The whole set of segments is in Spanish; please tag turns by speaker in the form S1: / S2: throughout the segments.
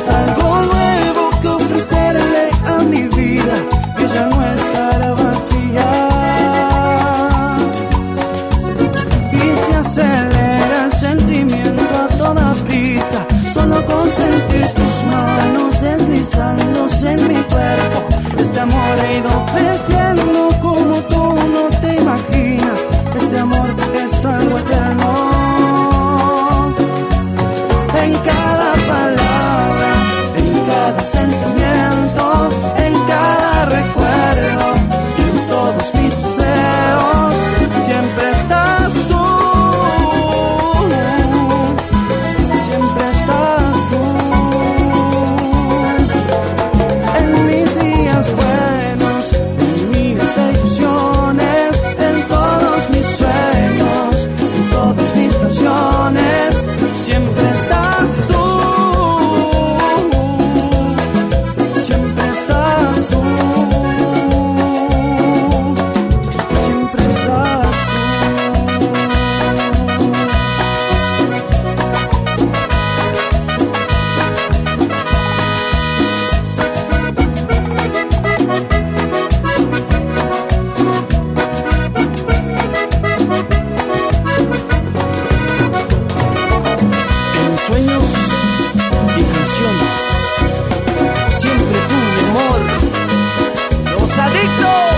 S1: tienes algo nuevo que ofrecerle a mi vida, que ya no estará vacía. Y se acelera el sentimiento a toda prisa, solo con sentir tus manos deslizándose en mi cuerpo. Este amor ha ido creciendo como tú no te imaginas. Este amor es algo eterno. En cada palabra, en cada sentimiento, en cada recuerdo, en todos mis deseos, siempre estás tú. Siempre estás tú. En mis días buenos, en miles de ilusiones, en todos mis sueños, en todas mis canciones, siempre estás tú. Siempre estás tú. Siempre estás tú. En sueños y canciones, siempre tú, mi amor. Los adictos.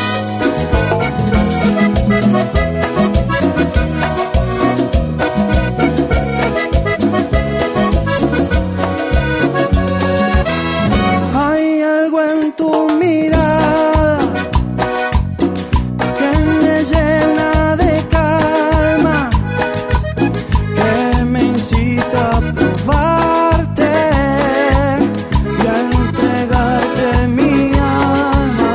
S1: Hay algo en tu mirada que me llena de calma, que me incita a probarte y a entregarte mi alma.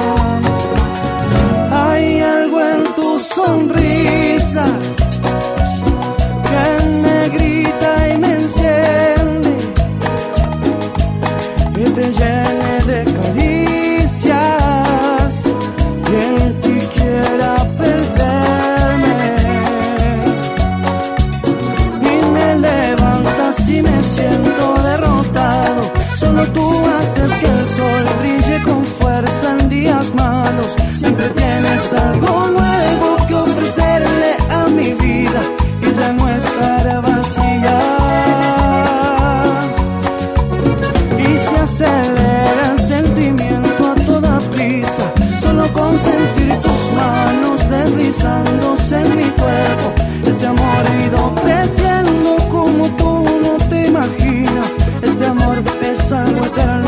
S1: Hay algo en tu sonrisa que me grita y me enciende, que te llene de caricias y en ti quiera perderme. Y me levantas y me siento derrotado. Solo tú haces que el sol brille con fuerza en días malos. Siempre tienes algo nuevo que ofrecerle a mi vida, que ya no estará vacía. Y se acelera el sentimiento a toda prisa, solo con sentir tus manos deslizándose en mi cuerpo. Este amor ha ido creciendo como tú no te imaginas. Este amor es algo eterno.